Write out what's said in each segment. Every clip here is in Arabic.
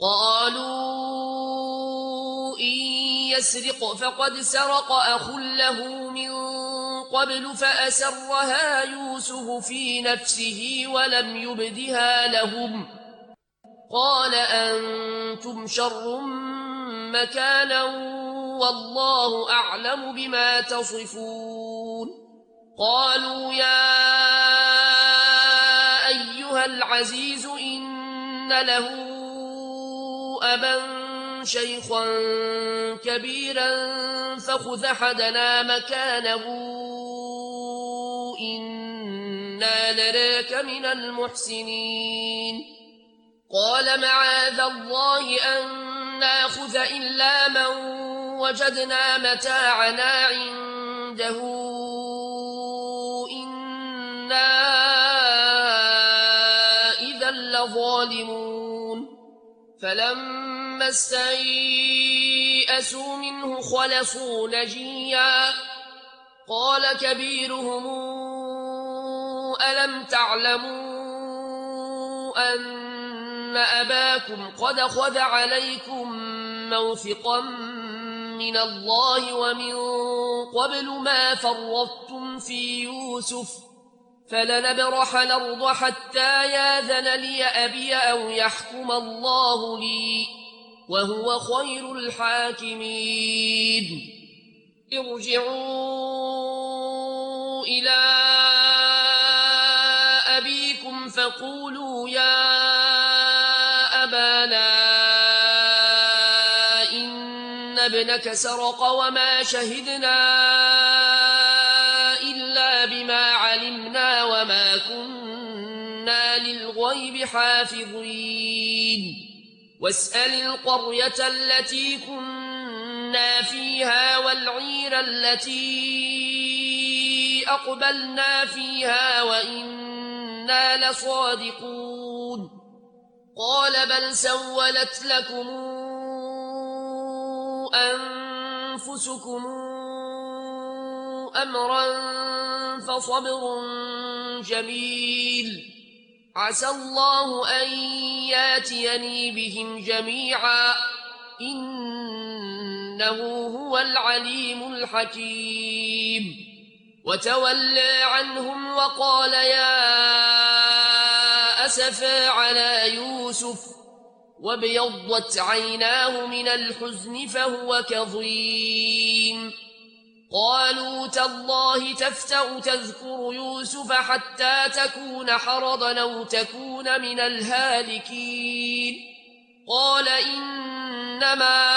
قالوا إن يسرق فقد سرق أخ له من قبل فأسرها يوسف في نفسه ولم يبدها لهم قال أنتم شر مكانا والله أعلم بما تصفون قالوا يا أيها العزيز إن له أبا شيخا كبيرا فخذ أحدنا مكانه إنا نراك من المحسنين قال معاذ الله أن ناخذ إلا من وجدنا متاعنا عنده إنا إذا لظالمون فلما استيئسوا منه خلصوا نجيا قال كبيرهم ألم تعلموا أن أباكم قد خذ عليكم موثقا من الله ومن قبل ما فرطتم في يوسف فلنبرح الأرض حتى ياذن لي أبي أو يحكم الله لي وهو خير الحاكمين ارجعوا إلى أبيكم فقولوا يا أبانا إن ابنك سرق وما شهدنا إلا بما علمنا وما كنا للغيب حافظين واسأل القرية التي كنا فيها والعير التي أقبلنا فيها وإنا لصادقون قال بل سولت لكم أنفسكم أمرا فصبر جميل عسى الله أن ياتيني بهم جميعا إنه هو العليم الحكيم وتولى عنهم وقال يا أسفا على يوسف وابيضت عيناه من الحزن فهو كظيم قالوا تالله تفتأ تذكر يوسف حتى تكون حرضا أو تكون من الهالكين قال إنما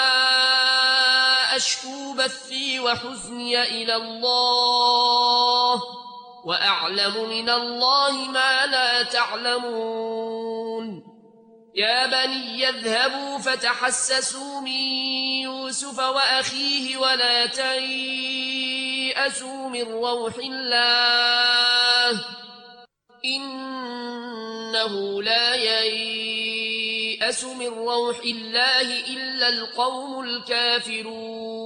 أشكو بثي وحزني إلى الله وأعلم من الله ما لا تعلمون يا بني يذهبوا فتحسسوا من يوسف وأخيه ولا تيأسوا من روح الله إنه لا ييأس من روح الله إلا القوم الكافرون